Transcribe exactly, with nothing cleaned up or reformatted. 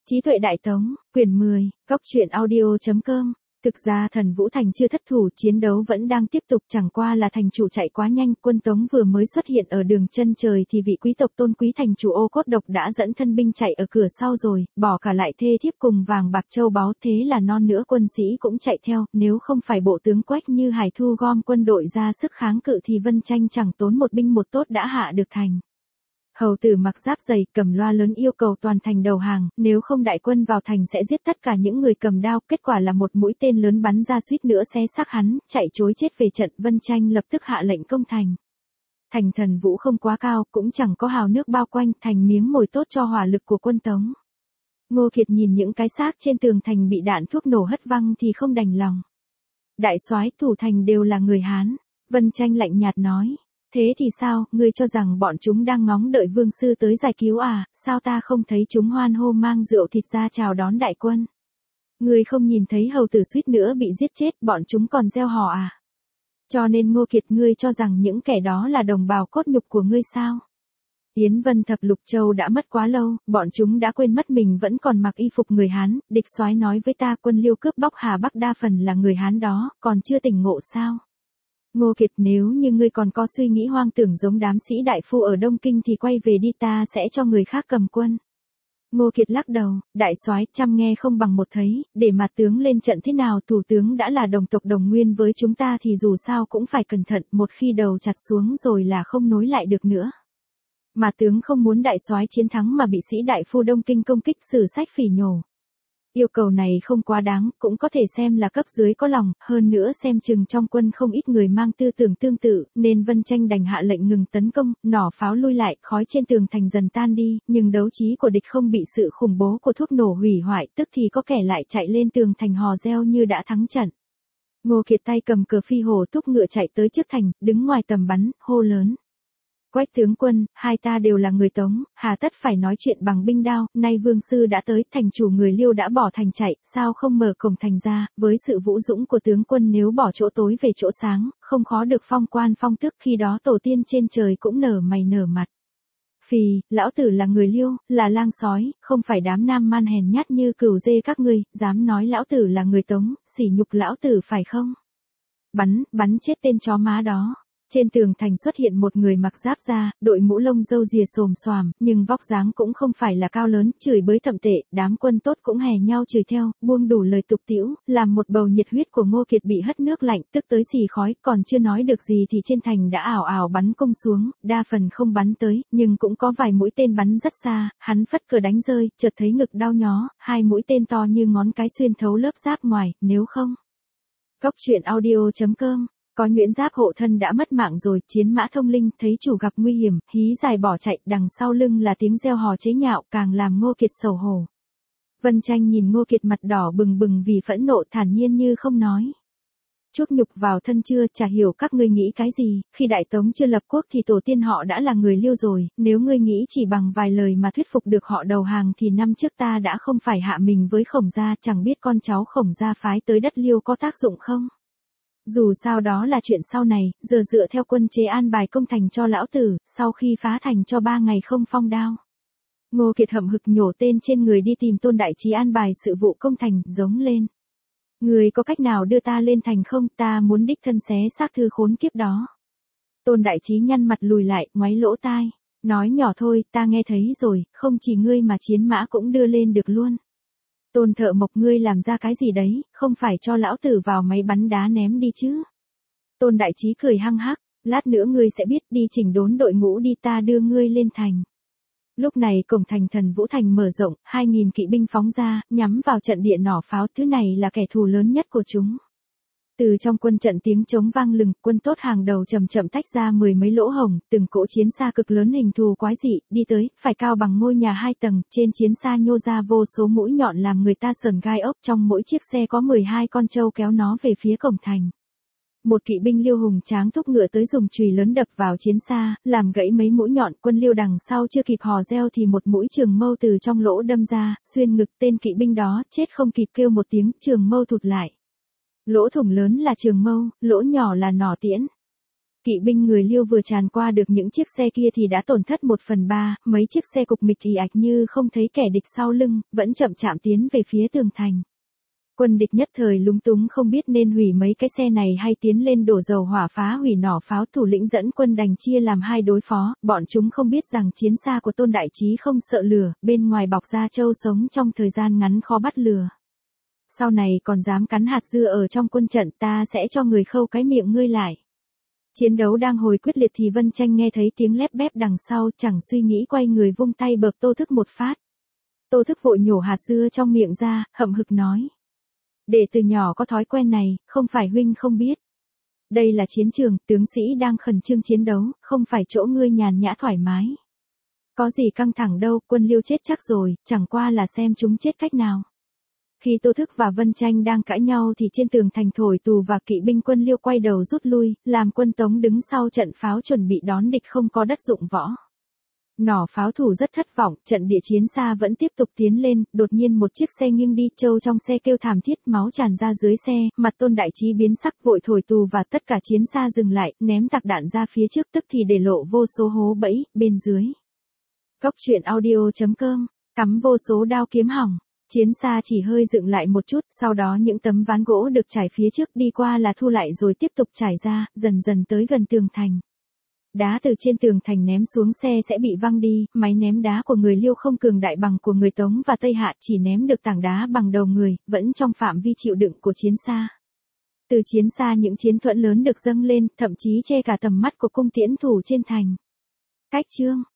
Trí tuệ đại tống, quyển mười, góc truyện audio.com. Thực ra thần Vũ Thành chưa thất thủ, chiến đấu vẫn đang tiếp tục, chẳng qua là thành chủ chạy quá nhanh, quân Tống vừa mới xuất hiện ở đường chân trời thì vị quý tộc tôn quý thành chủ ô cốt độc đã dẫn thân binh chạy ở cửa sau rồi, bỏ cả lại thê thiếp cùng vàng bạc châu báu, thế là non nữa quân sĩ cũng chạy theo, nếu không phải bộ tướng Quách Như Hải thu gom quân đội ra sức kháng cự thì Vân Tranh chẳng tốn một binh một tốt đã hạ được thành. Hầu tử mặc giáp dày, cầm loa lớn yêu cầu toàn thành đầu hàng, nếu không đại quân vào thành sẽ giết tất cả những người cầm đao, kết quả là một mũi tên lớn bắn ra suýt nữa xé xác hắn, chạy trối chết về trận. Vân Tranh lập tức hạ lệnh công thành. Thành Thần Vũ không quá cao, cũng chẳng có hào nước bao quanh, thành miếng mồi tốt cho hỏa lực của quân Tống. Ngô Kiệt nhìn những cái xác trên tường thành bị đạn thuốc nổ hất văng thì không đành lòng. Đại soái, thủ thành đều là người Hán. Vân Tranh lạnh nhạt nói. Thế thì sao, ngươi cho rằng bọn chúng đang ngóng đợi vương sư tới giải cứu à, sao ta không thấy chúng hoan hô mang rượu thịt ra chào đón đại quân? Ngươi không nhìn thấy hầu tử suýt nữa bị giết chết, bọn chúng còn reo hò à? Cho nên Ngô Kiệt, ngươi cho rằng những kẻ đó là đồng bào cốt nhục của ngươi sao? Yến Vân Thập Lục Châu đã mất quá lâu, bọn chúng đã quên mất mình vẫn còn mặc y phục người Hán, địch soái nói với ta quân Liêu cướp bóc Hà Bắc đa phần là người Hán đó, còn chưa tỉnh ngộ sao? Ngô Kiệt, nếu như ngươi còn có suy nghĩ hoang tưởng giống đám sĩ đại phu ở Đông Kinh thì quay về đi, ta sẽ cho người khác cầm quân. Ngô Kiệt lắc đầu, đại soái, trăm nghe không bằng một thấy, để mà tướng lên trận thế nào, thủ tướng đã là đồng tộc đồng nguyên với chúng ta thì dù sao cũng phải cẩn thận, một khi đầu chặt xuống rồi là không nối lại được nữa. Mà tướng không muốn đại soái chiến thắng mà bị sĩ đại phu Đông Kinh công kích, sử sách phỉ nhổ. Yêu cầu này không quá đáng, cũng có thể xem là cấp dưới có lòng, hơn nữa xem chừng trong quân không ít người mang tư tưởng tương tự, nên Vân Tranh đành hạ lệnh ngừng tấn công, nỏ pháo lui lại, khói trên tường thành dần tan đi, nhưng đấu trí của địch không bị sự khủng bố của thuốc nổ hủy hoại, tức thì có kẻ lại chạy lên tường thành hò reo như đã thắng trận. Ngô Kiệt tay cầm cờ phi hổ thúc ngựa chạy tới trước thành, đứng ngoài tầm bắn, hô lớn. Quách tướng quân, hai ta đều là người Tống, hà tất phải nói chuyện bằng binh đao, nay vương sư đã tới, thành chủ người Liêu đã bỏ thành chạy, sao không mở cổng thành ra, với sự vũ dũng của tướng quân nếu bỏ chỗ tối về chỗ sáng, không khó được phong quan phong tước, khi đó tổ tiên trên trời cũng nở mày nở mặt. Phì, lão tử là người Liêu, là lang sói, không phải đám nam man hèn nhát như cừu dê các ngươi, dám nói lão tử là người Tống, sỉ nhục lão tử phải không? Bắn, bắn chết tên chó má đó. Trên tường thành xuất hiện một người mặc giáp da, đội mũ lông râu rìa xồm xoàm, nhưng vóc dáng cũng không phải là cao lớn, chửi bới thậm tệ, đám quân tốt cũng hè nhau chửi theo, buông đủ lời tục tĩu, làm một bầu nhiệt huyết của Ngô Kiệt bị hất nước lạnh, tức tới xì khói, còn chưa nói được gì thì trên thành đã ảo ảo bắn công xuống, đa phần không bắn tới, nhưng cũng có vài mũi tên bắn rất xa, hắn phất cờ đánh rơi, chợt thấy ngực đau nhó, hai mũi tên to như ngón cái xuyên thấu lớp giáp ngoài, nếu không. Góc truyện audio.com. Có Nguyễn Giáp hộ thân đã mất mạng rồi, chiến mã thông linh thấy chủ gặp nguy hiểm, hí dài bỏ chạy, đằng sau lưng là tiếng reo hò chế nhạo, càng làm Ngô Kiệt xấu hổ. Vân Tranh nhìn Ngô Kiệt mặt đỏ bừng bừng vì phẫn nộ, thản nhiên như không nói. Chuốc nhục vào thân chưa, chả hiểu các ngươi nghĩ cái gì, khi Đại Tống chưa lập quốc thì tổ tiên họ đã là người Liêu rồi, nếu ngươi nghĩ chỉ bằng vài lời mà thuyết phục được họ đầu hàng thì năm trước ta đã không phải hạ mình với Khổng gia, chẳng biết con cháu Khổng gia phái tới đất Liêu có tác dụng không? Dù sao đó là chuyện sau này, giờ dựa theo quân chế an bài công thành cho lão tử, sau khi phá thành cho ba ngày không phong đao. Ngô Kiệt hậm hực nhổ tên trên người đi tìm Tôn Đại Trí an bài sự vụ công thành, giống lên. Người có cách nào đưa ta lên thành không, ta muốn đích thân xé xác thư khốn kiếp đó. Tôn Đại Trí nhăn mặt lùi lại, ngoáy lỗ tai, nói nhỏ thôi, ta nghe thấy rồi, không chỉ ngươi mà chiến mã cũng đưa lên được luôn. Tôn Thợ Mộc, ngươi làm ra cái gì đấy, không phải cho lão tử vào máy bắn đá ném đi chứ? Tôn Đại Trí cười hăng hắc, lát nữa ngươi sẽ biết, đi chỉnh đốn đội ngũ đi, ta đưa ngươi lên thành. Lúc này cổng thành Thần Vũ Thành mở rộng, hai nghìn kỵ binh phóng ra, nhắm vào trận địa nỏ pháo, thứ này là kẻ thù lớn nhất của chúng. Từ trong quân trận tiếng trống vang lừng, quân tốt hàng đầu chậm chậm tách ra mười mấy lỗ hổng, từng cỗ chiến xa cực lớn hình thù quái dị, đi tới, phải cao bằng ngôi nhà hai tầng, trên chiến xa nhô ra vô số mũi nhọn làm người ta sờn gai ốc, trong mỗi chiếc xe có mười hai con trâu kéo nó về phía cổng thành. Một kỵ binh Liêu hùng tráng thúc ngựa tới dùng chùy lớn đập vào chiến xa, làm gãy mấy mũi nhọn, quân Liêu đằng sau chưa kịp hò reo thì một mũi trường mâu từ trong lỗ đâm ra, xuyên ngực tên kỵ binh đó, chết không kịp kêu một tiếng, trường mâu thụt lại. Lỗ thủng lớn là trường mâu, lỗ nhỏ là nỏ tiễn. Kỵ binh người Liêu vừa tràn qua được những chiếc xe kia thì đã tổn thất một phần ba, mấy chiếc xe cục mịch ì ạch như không thấy kẻ địch sau lưng, vẫn chậm chạm tiến về phía tường thành. Quân địch nhất thời lúng túng không biết nên hủy mấy cái xe này hay tiến lên đổ dầu hỏa phá hủy nỏ pháo. Thủ lĩnh dẫn quân đành chia làm hai đối phó, bọn chúng không biết rằng chiến xa của Tôn Đại Trí không sợ lửa, bên ngoài bọc da trâu sống trong thời gian ngắn khó bắt lừa. Sau này còn dám cắn hạt dưa ở trong quân trận, ta sẽ cho người khâu cái miệng ngươi lại. Chiến đấu đang hồi quyết liệt thì Vân Tranh nghe thấy tiếng lép bép đằng sau, chẳng suy nghĩ quay người vung tay bợp Tô Thức một phát. Tô Thức vội nhổ hạt dưa trong miệng ra, hậm hực nói. Để từ nhỏ có thói quen này, không phải huynh không biết. Đây là chiến trường, tướng sĩ đang khẩn trương chiến đấu, không phải chỗ ngươi nhàn nhã thoải mái. Có gì căng thẳng đâu, quân Liêu chết chắc rồi, chẳng qua là xem chúng chết cách nào. Khi Tô Thức và Vân Tranh đang cãi nhau thì trên tường thành thổi tù và kỵ binh quân Liêu quay đầu rút lui, làm quân Tống đứng sau trận pháo chuẩn bị đón địch không có đất dụng võ. Nỏ pháo thủ rất thất vọng, trận địa chiến xa vẫn tiếp tục tiến lên, đột nhiên một chiếc xe nghiêng đi, Châu trong xe kêu thảm thiết, máu tràn ra dưới xe, mặt Tôn Đại Trí biến sắc vội thổi tù và tất cả chiến xa dừng lại, ném tạc đạn ra phía trước tức thì để lộ vô số hố bẫy, bên dưới. Góc truyện audio chấm com, cắm vô số đao kiếm hỏng. Chiến xa chỉ hơi dựng lại một chút, sau đó những tấm ván gỗ được trải phía trước đi qua là thu lại rồi tiếp tục trải ra, dần dần tới gần tường thành. Đá từ trên tường thành ném xuống xe sẽ bị văng đi, máy ném đá của người Liêu không cường đại bằng của người Tống và Tây Hạ, chỉ ném được tảng đá bằng đầu người, vẫn trong phạm vi chịu đựng của chiến xa. Từ chiến xa những chiến thuẫn lớn được dâng lên, thậm chí che cả tầm mắt của cung tiễn thủ trên thành. Cách chương